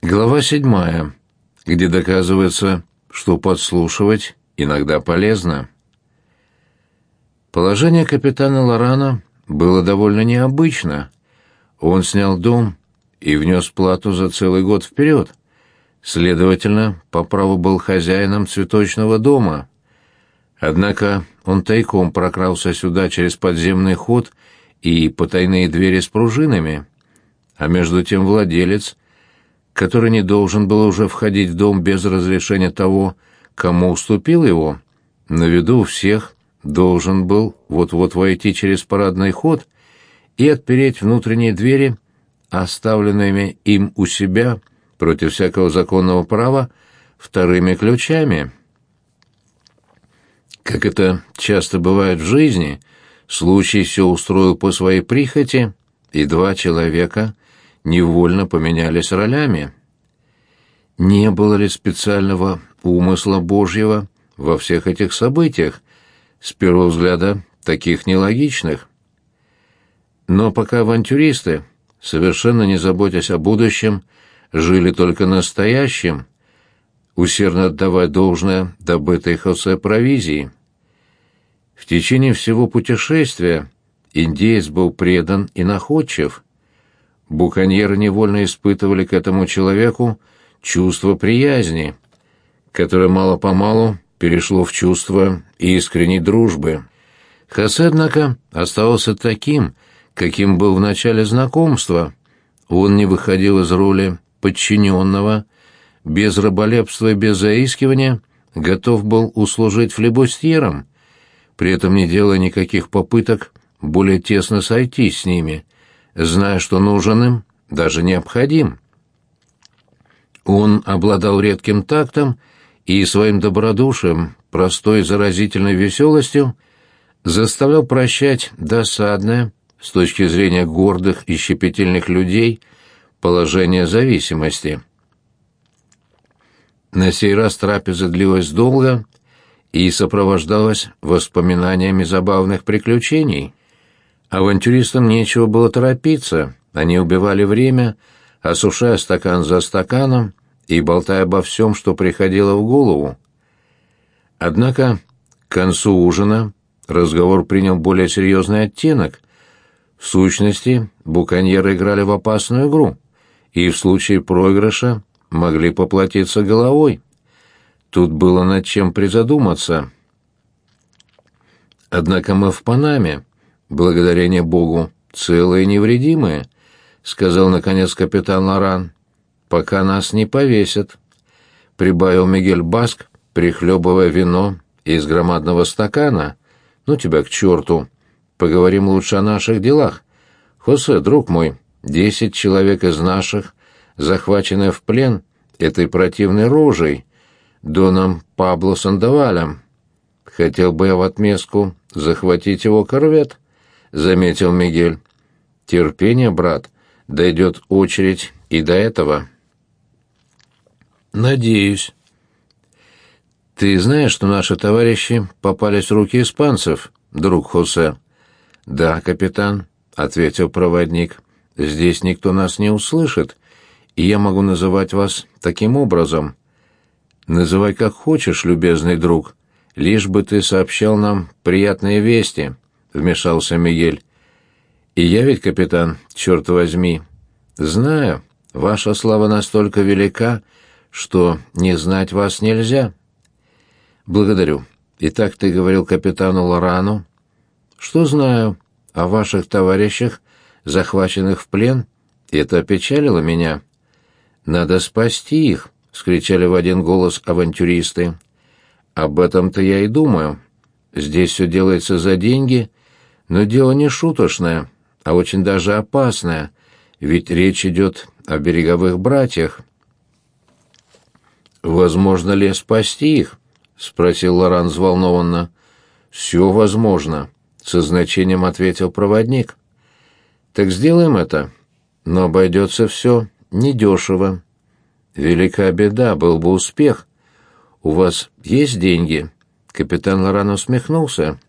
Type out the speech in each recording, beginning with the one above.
Глава 7, где доказывается, что подслушивать иногда полезно. Положение капитана Лорана было довольно необычно. Он снял дом и внес плату за целый год вперед. Следовательно, по праву был хозяином цветочного дома. Однако он тайком прокрался сюда через подземный ход и потайные двери с пружинами. А между тем владелец, который не должен был уже входить в дом без разрешения того, кому уступил его, на виду у всех должен был вот-вот войти через парадный ход и отпереть внутренние двери, оставленными им у себя, против всякого законного права, вторыми ключами. Как это часто бывает в жизни, случай все устроил по своей прихоти, и два человека невольно поменялись ролями. Не было ли специального умысла Божьего во всех этих событиях, с первого взгляда таких нелогичных? Но пока авантюристы, совершенно не заботясь о будущем, жили только настоящим, усердно отдавая должное добытой Хосе провизии. В течение всего путешествия индеец был предан и находчив. Буконьеры невольно испытывали к этому человеку чувство приязни, которое мало-помалу перешло в чувство искренней дружбы. Хосе, однако, оставался таким, каким был в начале знакомства. Он не выходил из роли подчиненного, без раболепства и без заискивания готов был услужить флибустьерам, при этом не делая никаких попыток более тесно сойтись с ними, зная, что нужен им, даже необходим. Он обладал редким тактом и своим добродушием, простой заразительной веселостью заставлял прощать досадное, с точки зрения гордых и щепетильных людей, положение зависимости. На сей раз трапеза длилась долго и сопровождалась воспоминаниями забавных приключений. Авантюристам нечего было торопиться, они убивали время, осушая стакан за стаканом и болтая обо всем, что приходило в голову. Однако к концу ужина разговор принял более серьезный оттенок. В сущности, буконьеры играли в опасную игру, и в случае проигрыша могли поплатиться головой. Тут было над чем призадуматься. «Однако мы в Панаме, благодарение Богу, целые и невредимые», — сказал, наконец, капитан Лоран. «Пока нас не повесят», — прибавил Мигель Баск, прихлебывая вино из громадного стакана. «Ну тебя к черту! Поговорим лучше о наших делах. Хосе, друг мой, 10 человек из наших, захваченные в плен этой противной рожей, доном Пабло Сандовалем. Хотел бы я в отместку захватить его корвет», — заметил Мигель. «Терпение, брат, дойдет очередь и до этого». «Надеюсь». «Ты знаешь, что наши товарищи попались в руки испанцев, друг Хосе?» «Да, капитан», — ответил проводник. «Здесь никто нас не услышит, и я могу называть вас таким образом». «Называй как хочешь, любезный друг, лишь бы ты сообщал нам приятные вести», — вмешался Мигель. «И я ведь, капитан, черт возьми, знаю, ваша слава настолько велика, что не знать вас нельзя». «Благодарю. Итак, ты говорил капитану Лорану, что знаю о ваших товарищах, захваченных в плен, и это опечалило меня». «Надо спасти их», — вскричали в один голос авантюристы. «Об этом-то я и думаю. Здесь все делается за деньги, но дело не шуточное, а очень даже опасное, ведь речь идет о береговых братьях». «Возможно ли спасти их?» — спросил Лоран взволнованно. «Все возможно», — со значением ответил проводник. «Так сделаем это, но обойдется все недешево. Велика беда, был бы успех. У вас есть деньги?» Капитан Лоран усмехнулся.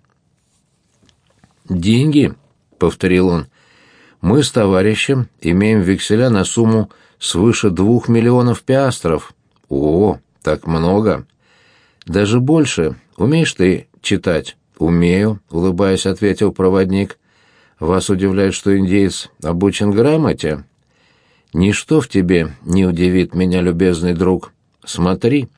«Деньги?» — повторил он. «Мы с товарищем имеем векселя на сумму свыше 2 миллионов пиастров. О, так много. Даже больше. Умеешь ты читать? Умею, улыбаясь, ответил проводник. Вас удивляет, что индеец обучен грамоте? Ничто в тебе не удивит меня, любезный друг. Смотри.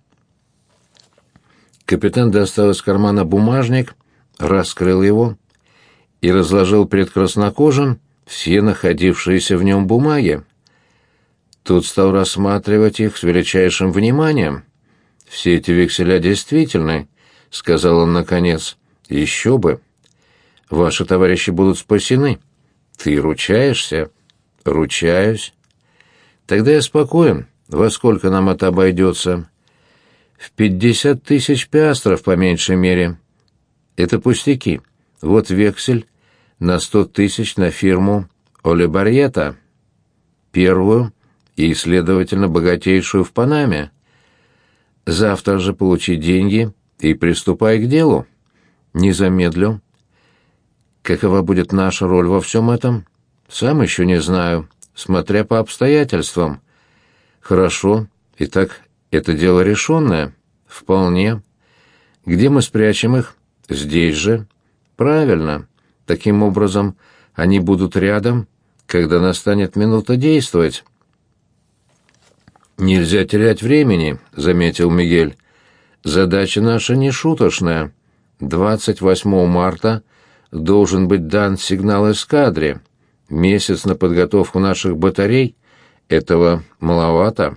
Капитан достал из кармана бумажник, раскрыл его и разложил перед краснокожим все находившиеся в нем бумаги. Тот стал рассматривать их с величайшим вниманием. «Все эти векселя действительны», — сказал он наконец. «Еще бы. Ваши товарищи будут спасены». «Ты ручаешься?» «Ручаюсь». «Тогда я спокоен. Во сколько нам это обойдется?» «В 50 тысяч пиастров, по меньшей мере». «Это пустяки. Вот вексель на 100 тысяч на фирму Олибарьета, первую и, следовательно, богатейшую в Панаме. Завтра же получи деньги и приступай к делу. Не замедлю. Какова будет наша роль во всем этом? Сам еще не знаю, смотря по обстоятельствам. Хорошо. Итак, это дело решенное? Вполне. Где мы спрячем их? Здесь же. Правильно. Таким образом, они будут рядом, когда настанет минута действовать. «Нельзя терять времени», — заметил Мигель. «Задача наша не шуточная. 28 марта должен быть дан сигнал эскадре. Месяц на подготовку наших батарей — этого маловато».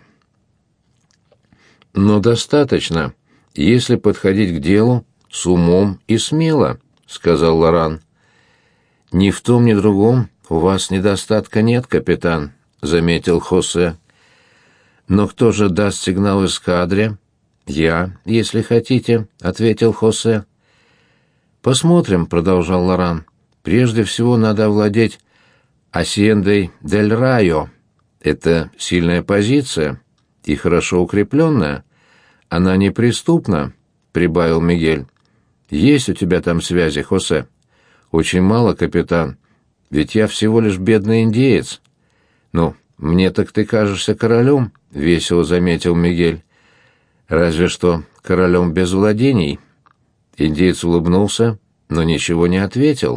«Но достаточно, если подходить к делу с умом и смело», — сказал Лоран. «Ни в том, ни в другом у вас недостатка нет, капитан», — заметил Хосе. «Но кто же даст сигнал эскадре?» «Я, если хотите», — ответил Хосе. «Посмотрим», — продолжал Лоран. «Прежде всего надо овладеть Асьендой дель Райо. Это сильная позиция и хорошо укрепленная. Она неприступна», — прибавил Мигель. «Есть у тебя там связи, Хосе?» «Очень мало, капитан, ведь я всего лишь бедный индеец». «Ну, мне так ты кажешься королем», — весело заметил Мигель. «Разве что королем без владений». Индеец улыбнулся, но ничего не ответил.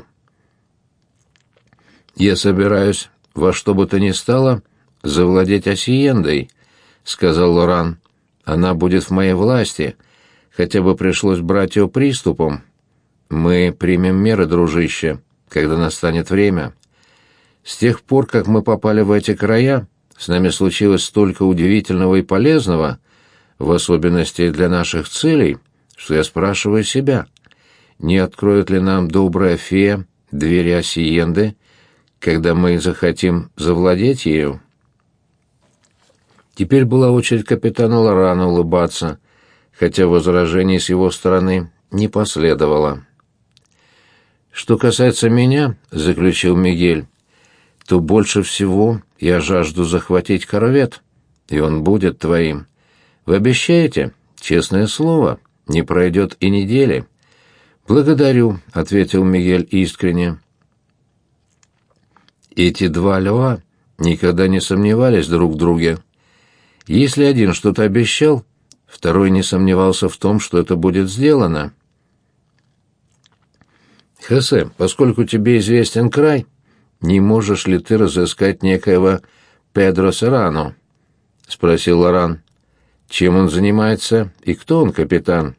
«Я собираюсь во что бы то ни стало завладеть Асьендой», — сказал Лоран. «Она будет в моей власти, хотя бы пришлось брать ее приступом. Мы примем меры, дружище, когда настанет время. С тех пор, как мы попали в эти края, с нами случилось столько удивительного и полезного, в особенности для наших целей, что я спрашиваю себя, не откроет ли нам добрая фея двери Асьенды, когда мы захотим завладеть ею?» Теперь была очередь капитана Лорана улыбаться, хотя возражений с его стороны не последовало. «Что касается меня, — заключил Мигель, — то больше всего я жажду захватить корвет, и он будет твоим. Вы обещаете? Честное слово, не пройдет и недели». «Благодарю», — ответил Мигель искренне. Эти два льва никогда не сомневались друг в друге. Если один что-то обещал, второй не сомневался в том, что это будет сделано. «Хосе, поскольку тебе известен край, не можешь ли ты разыскать некоего Педро Серрано?» — спросил Лоран. «Чем он занимается и кто он, капитан?»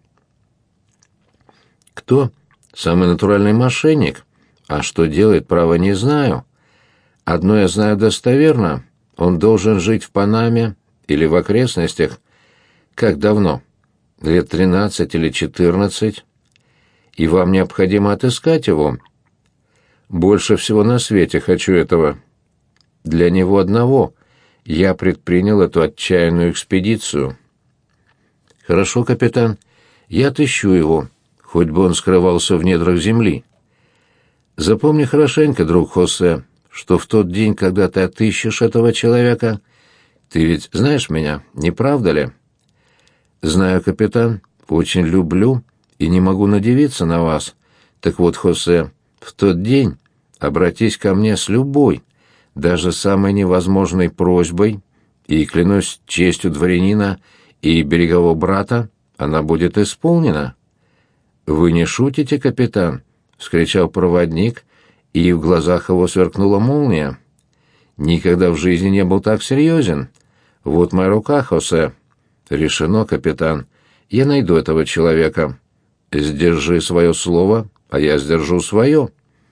«Кто? Самый натуральный мошенник. А что делает, право не знаю. Одно я знаю достоверно. Он должен жить в Панаме или в окрестностях. Как давно? Лет 13 или 14. И вам необходимо отыскать его. Больше всего на свете хочу этого. Для него одного я предпринял эту отчаянную экспедицию». «Хорошо, капитан, я отыщу его, хоть бы он скрывался в недрах земли. Запомни хорошенько, друг Хосе, что в тот день, когда ты отыщешь этого человека, ты ведь знаешь меня, не правда ли?» «Знаю, капитан, очень люблю и не могу надивиться на вас. Так вот, Хосе, в тот день обратись ко мне с любой, даже самой невозможной просьбой, и, клянусь честью дворянина и берегового брата, она будет исполнена». «Вы не шутите, капитан?» — вскричал проводник, и в глазах его сверкнула молния. «Никогда в жизни не был так серьезен. Вот моя рука, Хосе». «Решено, капитан. Я найду этого человека». «Сдержи свое слово, а я сдержу свое».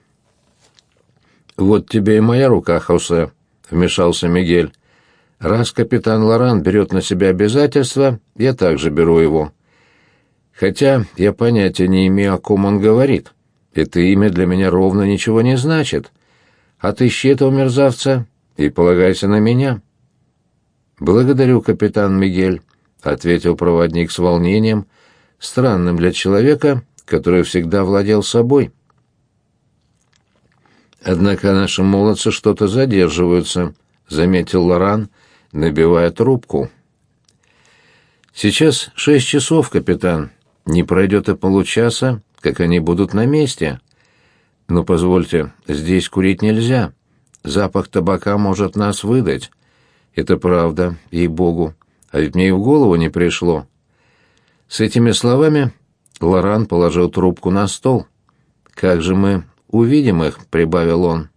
«Вот тебе и моя рука, Хосе», — вмешался Мигель. «Раз капитан Лоран берет на себя обязательства, я также беру его. Хотя я понятия не имею, о ком он говорит. Это имя для меня ровно ничего не значит. Отыщи этого мерзавца и полагайся на меня». «Благодарю, капитан Мигель», — ответил проводник с волнением, странным для человека, который всегда владел собой. «Однако наши молодцы что-то задерживаются», — заметил Лоран, набивая трубку. «Сейчас 6 часов, капитан. Не пройдет и получаса, как они будут на месте. Но позвольте, здесь курить нельзя. Запах табака может нас выдать». «Это правда, ей-богу. А ведь мне и в голову не пришло». С этими словами Лоран положил трубку на стол. «Как же мы увидим их?» — прибавил он.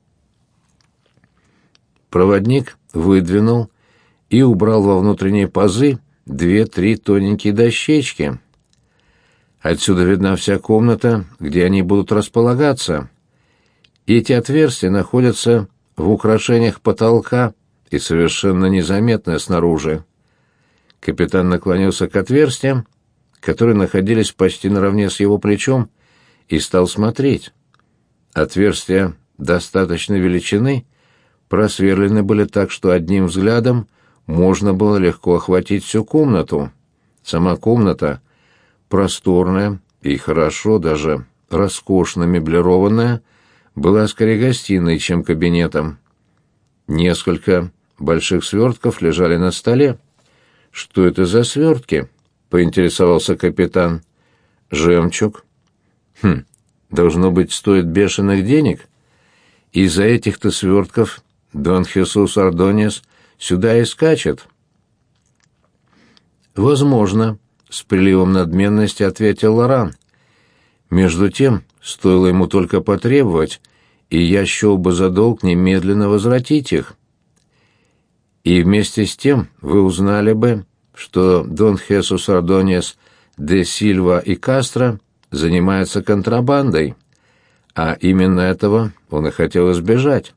Проводник выдвинул и убрал во внутренние пазы 2-3 тоненькие дощечки. Отсюда видна вся комната, где они будут располагаться. Эти отверстия находятся в украшениях потолка и совершенно незаметны снаружи. Капитан наклонился к отверстиям, которые находились почти наравне с его плечом, и стал смотреть. Отверстия достаточной величины просверлены были так, что одним взглядом можно было легко охватить всю комнату. Сама комната, просторная и хорошо, даже роскошно меблированная, была скорее гостиной, чем кабинетом. Несколько больших свертков лежали на столе. «Что это за свертки?» — поинтересовался капитан. «Жемчуг». Должно быть, стоит бешеных денег. Из-за этих-то свертков Дон Хесус Ордоньес сюда и скачет». «Возможно», — с приливом надменности ответил Лоран. «Между тем, стоило ему только потребовать, и я счел бы за долг немедленно возвратить их. И вместе с тем вы узнали бы, что Дон Хесус Ордоньес де Сильва и Кастро занимается контрабандой, а именно этого он и хотел избежать».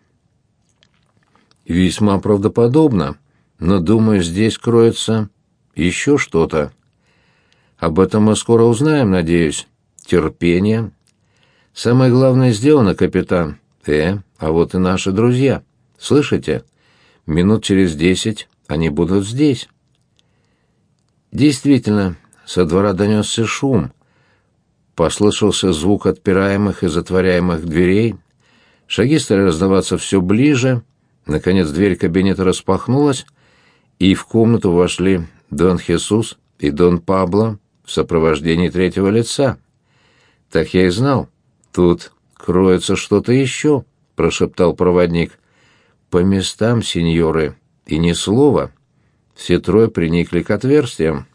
«Весьма правдоподобно, но, думаю, здесь кроется еще что-то. Об этом мы скоро узнаем, надеюсь. Терпение. Самое главное сделано, капитан. А вот и наши друзья. Слышите? Минут через 10 они будут здесь». Действительно, со двора донесся шум. Послышался звук отпираемых и затворяемых дверей. Шаги стали раздаваться все ближе. Наконец дверь кабинета распахнулась, и в комнату вошли Дон Хесус и Дон Пабло в сопровождении третьего лица. «Так я и знал. Тут кроется что-то еще», — прошептал проводник. «По местам, сеньоры, и ни слова». Все трое приникли к отверстиям.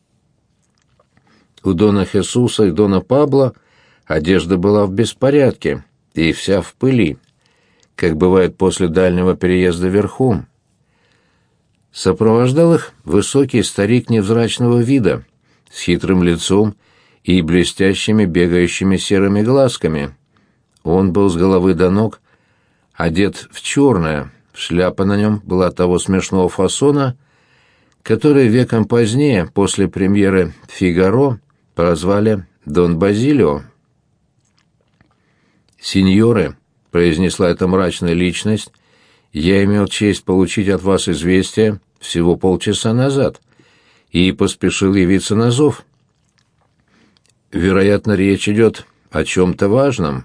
У Дона Хесуса и Дона Пабло одежда была в беспорядке и вся в пыли, как бывает после дальнего переезда верхом. Сопровождал их высокий старик невзрачного вида, с хитрым лицом и блестящими бегающими серыми глазками. Он был с головы до ног одет в черное, шляпа на нем была того смешного фасона, который веком позднее, после премьеры «Фигаро», прозвали «Дон Базилио». «Сеньоры», — произнесла эта мрачная личность, — «я имел честь получить от вас известие всего полчаса назад и поспешил явиться на зов. Вероятно, речь идет о чем-то важном».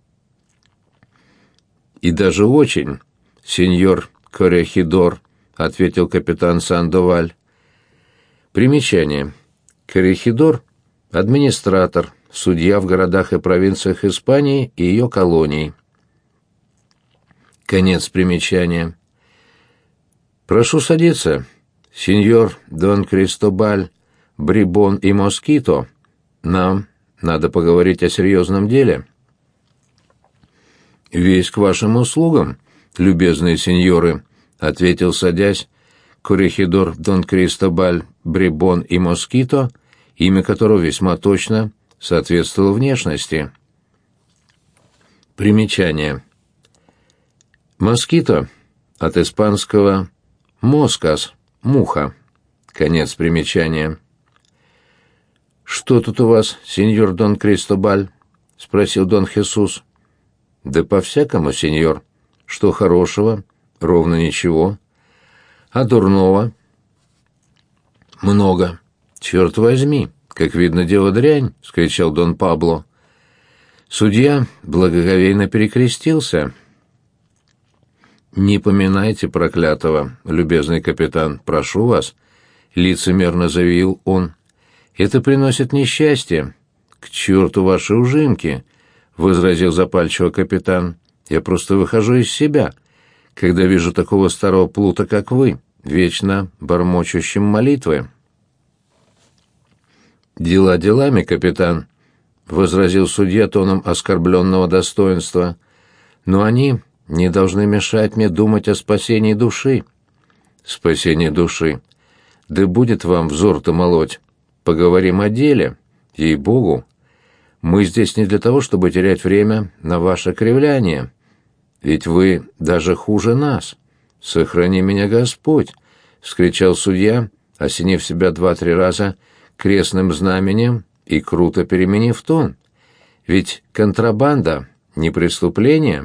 «И даже очень, сеньор Коррехидор», — ответил капитан Сандоваль. Примечание. Коррехидор — администратор, судья в городах и провинциях Испании и ее колоний. Конец примечания. «Прошу садиться, сеньор Дон Кристобаль, Брибон и Москито. Нам надо поговорить о серьезном деле». «Весь к вашим услугам, любезные сеньоры», — ответил, садясь, коррехидор Дон Кристобаль, Брибон и Москито, имя которого весьма точно соответствовало внешности. Примечание. Москито от испанского «москас» — муха. Конец примечания. «Что тут у вас, сеньор Дон Кристобаль?» — спросил Дон Хесус. «Да по-всякому, сеньор. Что хорошего? Ровно ничего. А дурного?» «Много. Черт возьми, как видно, дело дрянь!» — скричал Дон Пабло. Судья благоговейно перекрестился. «Не поминайте проклятого, любезный капитан, прошу вас», — лицемерно заявил он. «Это приносит несчастье». «К черту ваши ужимки», — возразил запальчиво капитан. «Я просто выхожу из себя, когда вижу такого старого плута, как вы, вечно бормочущим молитвы». «Дела делами, капитан», — возразил судья тоном оскорбленного достоинства, — «но они не должны мешать мне думать о спасении души». «Спасение души? Да будет вам взор-то молоть. Поговорим о деле. Ей-богу. Мы здесь не для того, чтобы терять время на ваше кривляние. Ведь вы даже хуже нас. Сохрани меня, Господь!» — вскричал судья, осенив себя 2-3 раза крестным знаменем и круто переменив тон. «Ведь контрабанда — не преступление».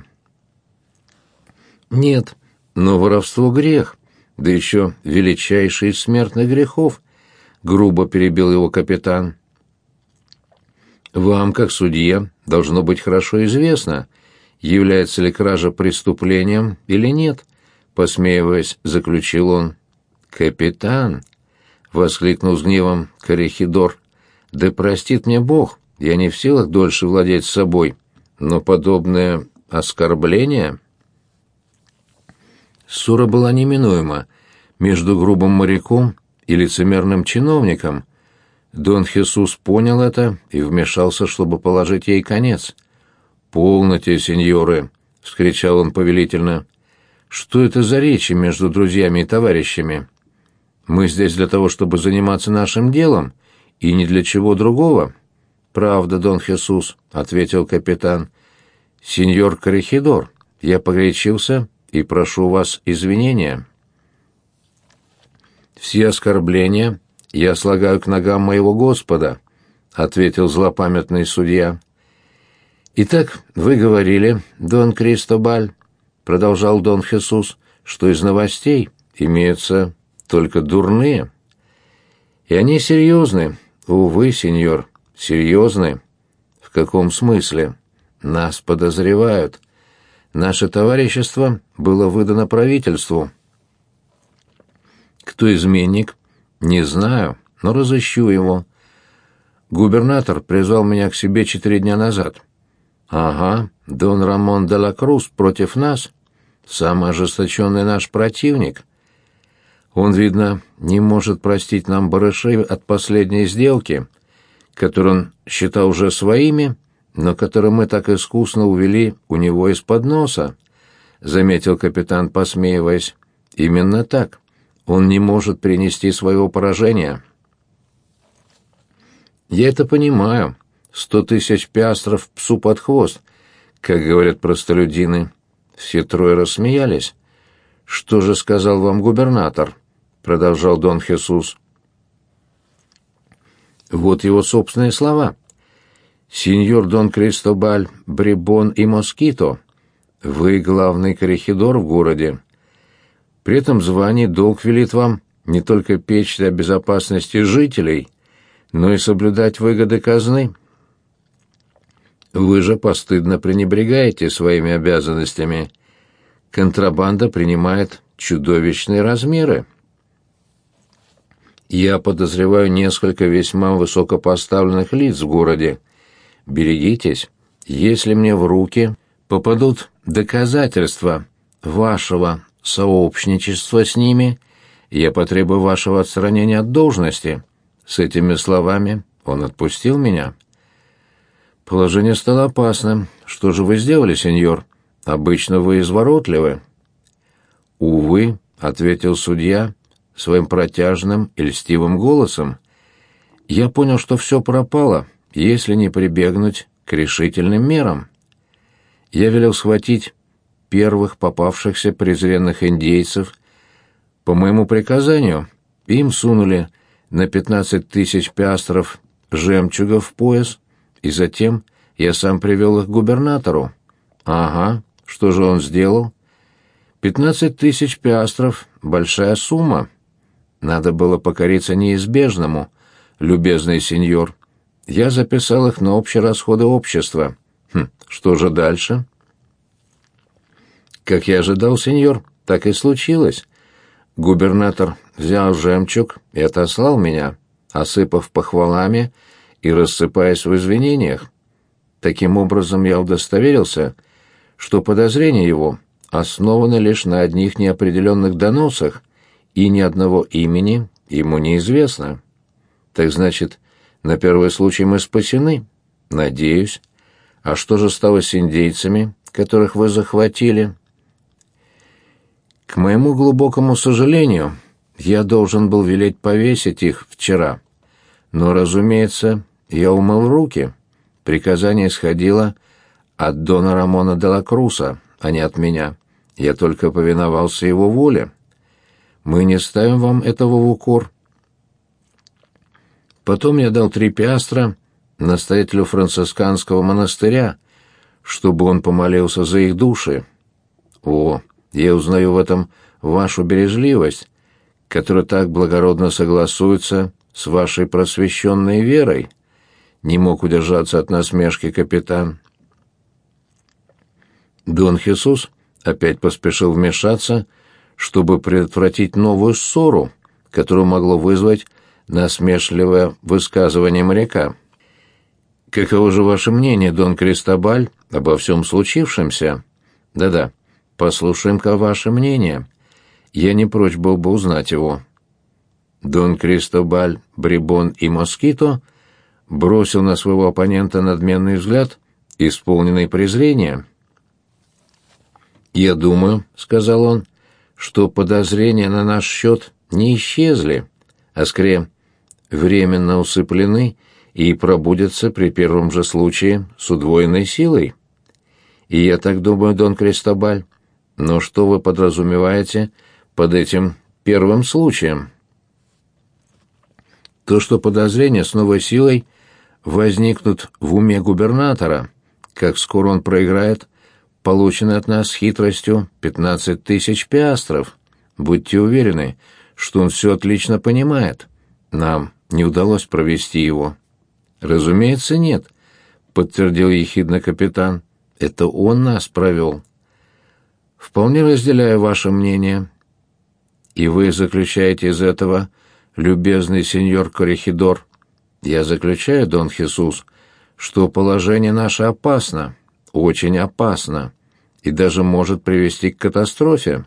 «Нет, но воровство — грех, да еще величайший из смертных грехов», — грубо перебил его капитан. «Вам, как судье, должно быть хорошо известно, является ли кража преступлением или нет», — посмеиваясь, заключил он. «Капитан!» — воскликнул с гневом коррехидор. «Да простит мне Бог, я не в силах дольше владеть собой, но подобное оскорбление...» Ссора была неминуема между грубым моряком и лицемерным чиновником. Дон Хесус понял это и вмешался, чтобы положить ей конец. «Полноте, сеньоры!» — вскричал он повелительно. «Что это за речи между друзьями и товарищами? Мы здесь для того, чтобы заниматься нашим делом, и ни для чего другого». «Правда, Дон Хесус», — ответил капитан. «Сеньор коррехидор, я погорячился и прошу вас извинения. Все оскорбления я слагаю к ногам моего Господа», — ответил злопамятный судья. «Итак, вы говорили, Дон Кристобаль, — продолжал Дон Хесус, — что из новостей имеются только дурные. И они серьезны, увы, сеньор, серьезны. В каком смысле? Нас подозревают. Наше товарищество было выдано правительству. Кто изменник? Не знаю, но разыщу его. Губернатор призвал меня к себе 4 дня назад. Ага, Дон Рамон де ла Круз против нас, самый ожесточенный наш противник. Он, видно, не может простить нам барышей от последней сделки, которую он считал уже своими, но которые мы так искусно увели у него из-под носа, — заметил капитан, посмеиваясь. Именно так. Он не может перенести своего поражения. Я это понимаю. 100 000 пиастров псу под хвост, как говорят простолюдины. Все 3 рассмеялись. «Что же сказал вам губернатор?» — продолжал Дон Хесус. Вот его собственные слова. «Сеньор Дон Кристобаль, Брибон и Москито, вы главный коррехидор в городе. При этом звании долг велит вам не только печься о безопасности жителей, но и соблюдать выгоды казны. Вы же постыдно пренебрегаете своими обязанностями. Контрабанда принимает чудовищные размеры. Я подозреваю несколько весьма высокопоставленных лиц в городе. Берегитесь, если мне в руки попадут доказательства вашего сообщничества с ними, я потребую вашего отстранения от должности». С этими словами он отпустил меня. Положение стало опасным. «Что же вы сделали, сеньор? Обычно вы изворотливы». «Увы», — ответил судья своим протяжным и льстивым голосом, — «я понял, что все пропало, если не прибегнуть к решительным мерам. Я велел схватить первых попавшихся презренных индейцев. По моему приказанию им сунули на 15 тысяч пиастров жемчуга в пояс, и затем я сам привел их к губернатору». «Ага, что же он сделал?» 15 тысяч пиастров — большая сумма. Надо было покориться неизбежному, любезный сеньор. Я записал их на общие расходы общества. Что же дальше?» «Как я ожидал, сеньор, так и случилось. Губернатор взял жемчуг и отослал меня, осыпав похвалами и рассыпаясь в извинениях. Таким образом я удостоверился, что подозрение его основано лишь на одних неопределенных доносах, и ни одного имени ему неизвестно. Так значит, на первый случай мы спасены? Надеюсь. А что же стало с индейцами, которых вы захватили?» «К моему глубокому сожалению, я должен был велеть повесить их вчера. Но, разумеется, я умыл руки. Приказание исходило от дона Рамона де ла Круса, а не от меня. Я только повиновался его воле. Мы не ставим вам этого в укор». Потом я дал 3 пиастра настоятелю францисканского монастыря, чтобы он помолился за их души. О, я узнаю в этом вашу бережливость, которая так благородно согласуется с вашей просвещенной верой. Не мог удержаться от насмешки капитан. Дон Хесус опять поспешил вмешаться, чтобы предотвратить новую ссору, которую могло вызвать насмешливое высказывание моряка. «Каково же ваше мнение, Дон Кристобаль, обо всем случившемся?» «Да-да, послушаем-ка ваше мнение. Я не прочь был бы узнать его». Дон Кристобаль, Брибон и Москито бросил на своего оппонента надменный взгляд, исполненный презрения. «Я думаю, — сказал он, — что подозрения на наш счет не исчезли, а скорее временно усыплены и пробудятся при первом же случае с удвоенной силой. И я так думаю, Дон Кристобаль. Но что вы подразумеваете под этим первым случаем?» «То, что подозрения с новой силой возникнут в уме губернатора, как скоро он проиграет полученный от нас с хитростью 15 тысяч пиастров. Будьте уверены, что он все отлично понимает. Нам не удалось провести его». «Разумеется, нет», — подтвердил ехидно капитан. «Это он нас провел». «Вполне разделяю ваше мнение». «И вы заключаете из этого, любезный сеньор Коррехидор?» «Я заключаю, Дон Хесус, что положение наше опасно, очень опасно, и даже может привести к катастрофе».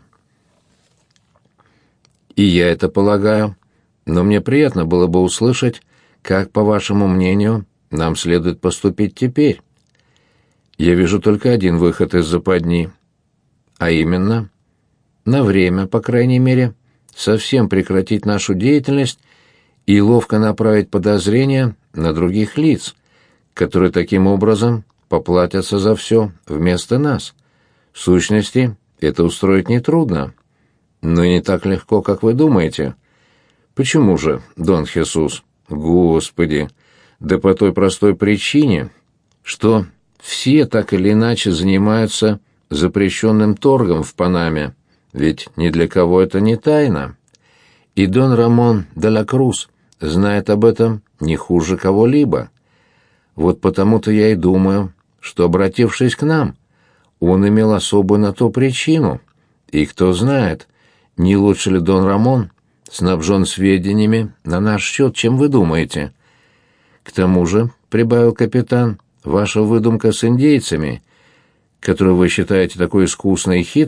«И я это полагаю, но мне приятно было бы услышать, как, по вашему мнению, нам следует поступить теперь. Я вижу только один выход из западни, а именно, на время, по крайней мере, совсем прекратить нашу деятельность и ловко направить подозрения на других лиц, которые таким образом поплатятся за все вместо нас. В сущности, это устроить нетрудно, но и не так легко, как вы думаете. Почему же, Дон Хесус? Господи! Да по той простой причине, что все так или иначе занимаются запрещенным торгом в Панаме, ведь ни для кого это не тайна. И Дон Рамон де ла Крус знает об этом не хуже кого-либо. Вот потому-то я и думаю, что, обратившись к нам, он имел особую на то причину, и кто знает, не лучше ли Дон Рамон снабжен сведениями на наш счет, чем вы думаете. К тому же, — прибавил капитан, — ваша выдумка с индейцами, которую вы считаете такой искусной и хитрой,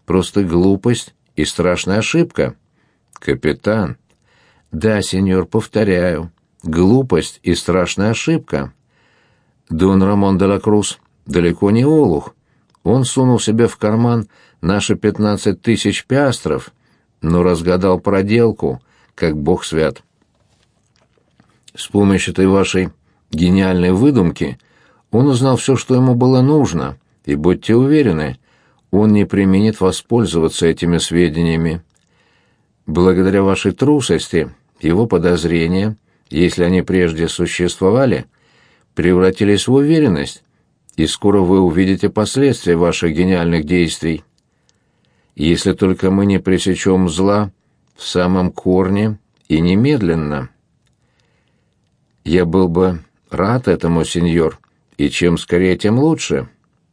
просто глупость и страшная ошибка. Капитан. Да, сеньор, повторяю. Глупость и страшная ошибка. Дон Рамон де ла Круз далеко не олух. Он сунул себе в карман наши 15 тысяч пиастров, но разгадал проделку, как бог свят. С помощью этой вашей гениальной выдумки он узнал все, что ему было нужно, и будьте уверены, он не преминет воспользоваться этими сведениями. Благодаря вашей трусости его подозрения, если они прежде существовали, превратились в уверенность, и скоро вы увидите последствия ваших гениальных действий. Если только мы не пресечем зла в самом корне и немедленно. Я был бы рад этому, сеньор, и чем скорее, тем лучше.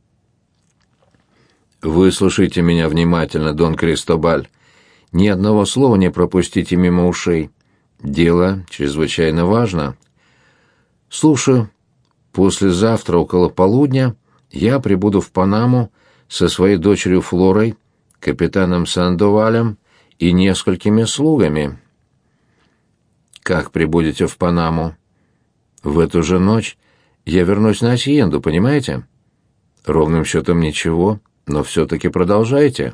Выслушайте меня внимательно, Дон Кристобаль. Ни одного слова не пропустите мимо ушей. Дело чрезвычайно важно. Слушаю. Послезавтра около полудня я прибуду в Панаму со своей дочерью Флорой, капитаном Сандовалем и несколькими слугами. Как прибудете в Панаму? В эту же ночь я вернусь на Асьенду, понимаете? Ровным счетом ничего, но все-таки продолжайте.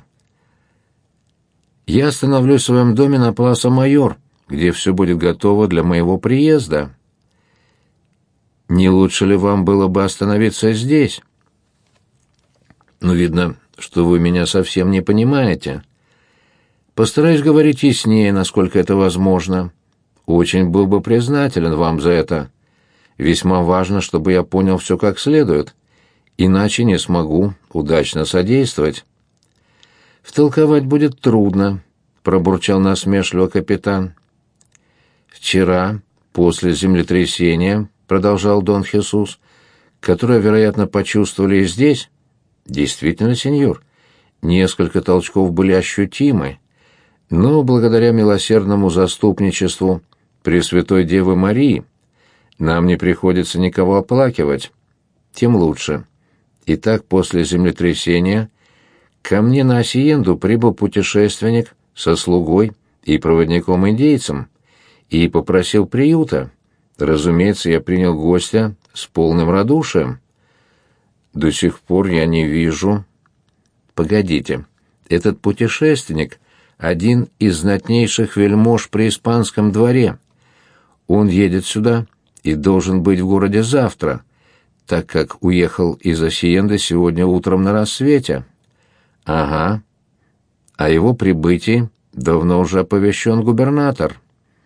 Я остановлюсь в своем доме на Пласа-Майор, где все будет готово для моего приезда. Не лучше ли вам было бы остановиться здесь? Но видно, что вы меня совсем не понимаете. Постараюсь говорить яснее, насколько это возможно. Очень был бы признателен вам за это. Весьма важно, чтобы я понял все как следует, иначе не смогу удачно содействовать. «Втолковать будет трудно», — пробурчал насмешливо капитан. «Вчера, после землетрясения, — продолжал Дон Хесус, — которое, вероятно, почувствовали и здесь, действительно, сеньор, несколько толчков были ощутимы, но благодаря милосердному заступничеству Пресвятой Девы Марии нам не приходится никого оплакивать, тем лучше. Итак, после землетрясения ко мне на Асьенду прибыл путешественник со слугой и проводником-индейцем и попросил приюта. Разумеется, я принял гостя с полным радушием. До сих пор я не вижу... Погодите, этот путешественник — один из знатнейших вельмож при испанском дворе. Он едет сюда и должен быть в городе завтра, так как уехал из Асьенды сегодня утром на рассвете. Ага. О его прибытии давно уже оповещен губернатор.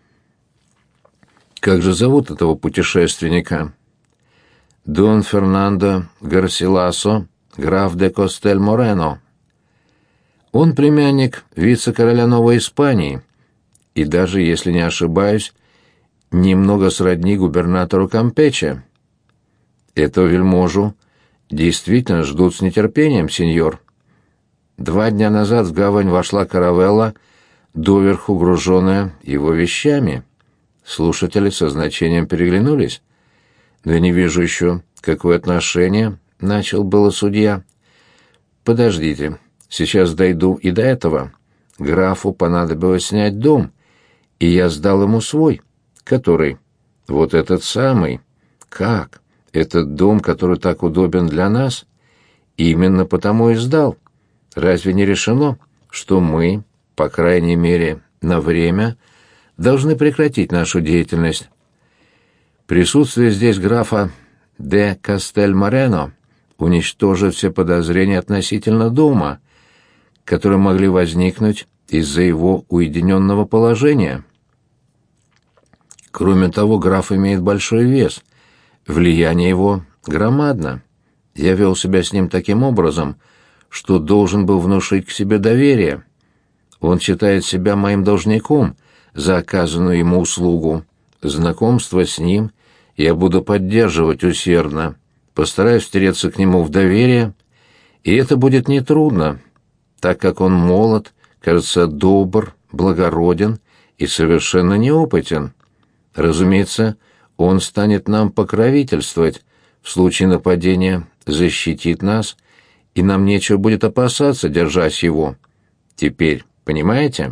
Как же зовут этого путешественника? Дон Фернандо Гарсиласо, граф де Костель-Морено. Он племянник вице-короля Новой Испании, и даже, если не ошибаюсь, немного сродни губернатору Кампече. Этого вельможу действительно ждут с нетерпением, сеньор. 2 дня назад в гавань вошла каравелла, доверху груженная его вещами. Слушатели со значением переглянулись. «Да не вижу еще, какое отношение», — начал было судья. «Подождите, сейчас дойду и до этого. Графу понадобилось снять дом, и я сдал ему свой, который... Вот этот самый. Как? Этот дом, который так удобен для нас? Именно потому и сдал. Разве не решено, что мы, по крайней мере, на время, должны прекратить нашу деятельность? Присутствие здесь графа де Кастель-Морено уничтожит все подозрения относительно дома, которые могли возникнуть из-за его уединенного положения. Кроме того, граф имеет большой вес, влияние его громадно. Я вел себя с ним таким образом, что должен был внушить к себе доверие. Он считает себя моим должником за оказанную ему услугу. Знакомство с ним я буду поддерживать усердно, постараюсь втереться к нему в доверие, и это будет нетрудно, так как он молод, кажется, добр, благороден и совершенно неопытен. Разумеется, он станет нам покровительствовать, в случае нападения защитит нас, и нам нечего будет опасаться, держась его. Теперь, понимаете?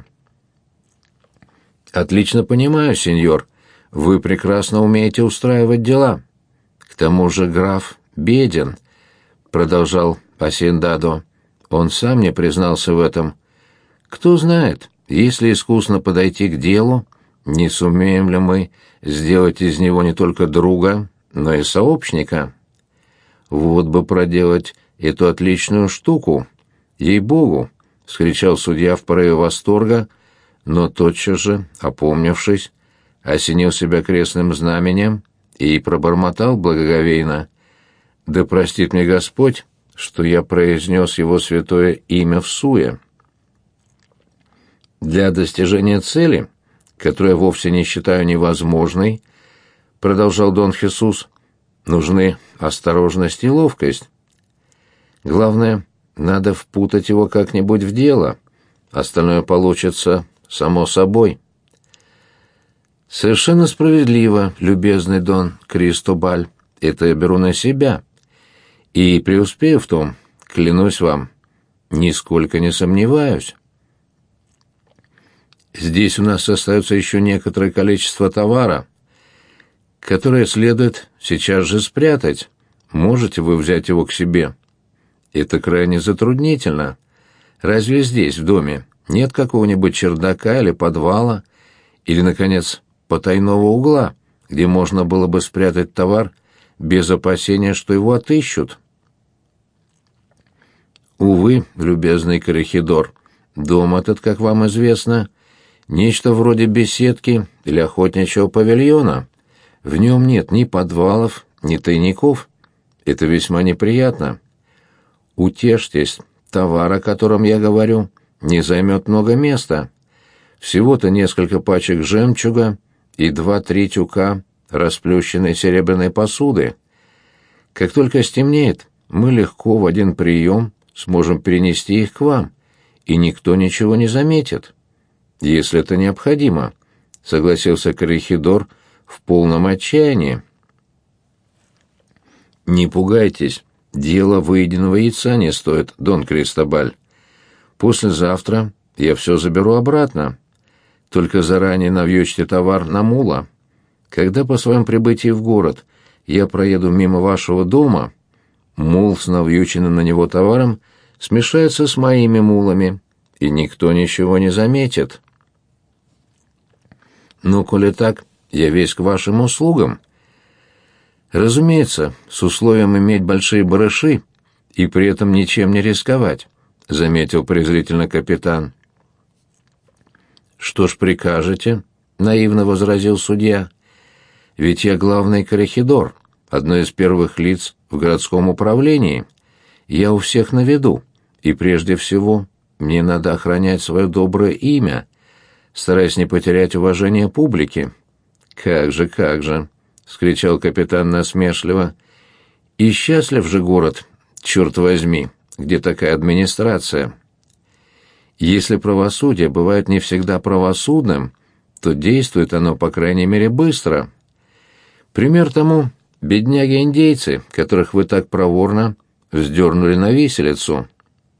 Отлично понимаю, сеньор. Вы прекрасно умеете устраивать дела. К тому же граф беден, продолжал Асендадо. Он сам мне признался в этом. Кто знает, если искусно подойти к делу, не сумеем ли мы сделать из него не только друга, но и сообщника? Вот бы проделать эту отличную штуку. Ей-богу, — вскричал судья в порыве восторга, но тотчас же, опомнившись, осенил себя крестным знаменем и пробормотал благоговейно: «Да простит мне Господь, что я произнес его святое имя всуе». Для достижения цели, которую я вовсе не считаю невозможной, продолжал Дон Хесус, нужны осторожность и ловкость. Главное, надо впутать его как-нибудь в дело, остальное получится само собой. Совершенно справедливо, любезный Дон Кристобаль, это я беру на себя. И преуспею в том, клянусь вам, нисколько не сомневаюсь. Здесь у нас остается еще некоторое количество товара, которое следует сейчас же спрятать. Можете вы взять его к себе? Это крайне затруднительно. Разве здесь, в доме, нет какого-нибудь чердака или подвала, или, наконец, потайного угла, где можно было бы спрятать товар без опасения, что его отыщут? Увы, любезный коррехидор, дом этот, как вам известно, нечто вроде беседки или охотничьего павильона. В нем нет ни подвалов, ни тайников. Это весьма неприятно. Утешьтесь, товар, о котором я говорю, не займет много места. Всего-то несколько пачек жемчуга и 2-3 тюка расплющенной серебряной посуды. Как только стемнеет, мы легко в один прием сможем перенести их к вам, и никто ничего не заметит. Если это необходимо, — согласился коррехидор в полном отчаянии. Не пугайтесь, дело выеденного яйца не стоит, Дон Кристобаль. Послезавтра я все заберу обратно. Только заранее навьючьте товар на мула. Когда по своем прибытии в город я проеду мимо вашего дома, мул с навьюченным на него товаром смешается с моими мулами, и никто ничего не заметит. Ну, коли так, я весь к вашим услугам. Разумеется, с условием иметь большие барыши и при этом ничем не рисковать, — заметил презрительно капитан. «Что ж прикажете?» — наивно возразил судья. «Ведь я главный коррехидор, одно из первых лиц в городском управлении. Я у всех на виду, и прежде всего мне надо охранять свое доброе имя, стараясь не потерять уважение публики». «Как же!» — вскричал капитан насмешливо. «И счастлив же город, черт возьми, где такая администрация. Если правосудие бывает не всегда правосудным, то действует оно, по крайней мере, быстро. Пример тому — бедняги-индейцы, которых вы так проворно вздернули на виселицу».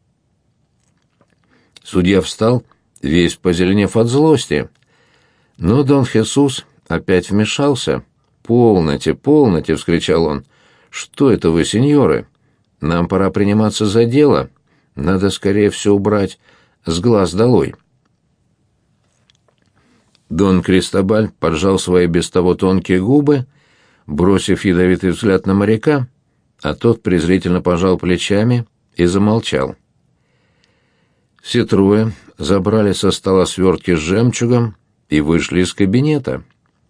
Судья встал, весь позеленев от злости. Но Дон Хесус опять вмешался. «Полноте, полноте!» — вскричал он. «Что это вы, сеньоры? Нам пора приниматься за дело. Надо скорее все убрать с глаз долой». Дон Кристобаль поджал свои без того тонкие губы, бросив ядовитый взгляд на моряка, а тот презрительно пожал плечами и замолчал. Все трое забрали со стола свертки с жемчугом и вышли из кабинета.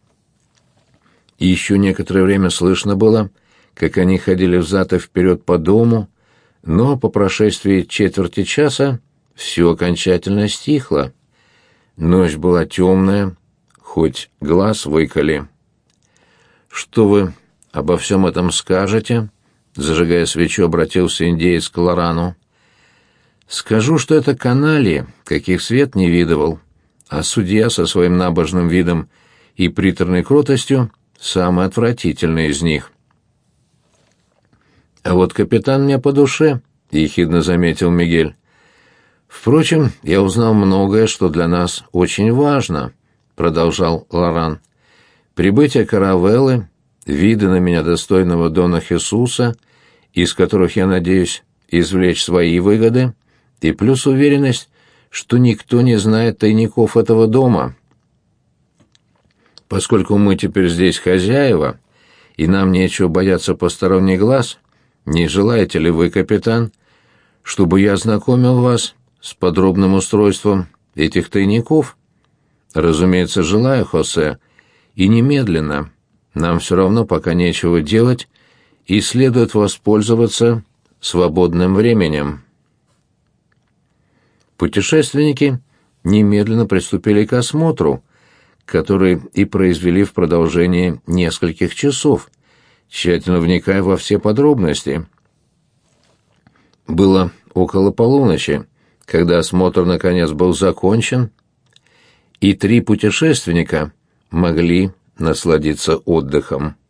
Еще некоторое время слышно было, как они ходили взад и вперед по дому, но по прошествии четверти часа все окончательно стихло. Ночь была темная, хоть глаз выколи. «Что вы обо всем этом скажете?» — зажигая свечу, обратился индеец к Лорану. «Скажу, что это канальи, каких свет не видывал, а судья со своим набожным видом и приторной кротостью самый отвратительный из них. А вот капитан мне по душе, — ехидно заметил Мигель. «Впрочем, я узнал многое, что для нас очень важно», — продолжал Лоран. «Прибытие каравеллы, виды на меня достойного Дона Хесуса, из которых я надеюсь извлечь свои выгоды, и плюс уверенность, что никто не знает тайников этого дома. Поскольку мы теперь здесь хозяева, и нам нечего бояться посторонних глаз, не желаете ли вы, капитан, чтобы я ознакомил вас с подробным устройством этих тайников? Разумеется, желаю, Хосе, и немедленно. Нам все равно пока нечего делать, и следует воспользоваться свободным временем». Путешественники немедленно приступили к осмотру, который и произвели в продолжении нескольких часов, тщательно вникая во все подробности. Было около полуночи, когда осмотр наконец был закончен, и 3 путешественника могли насладиться отдыхом.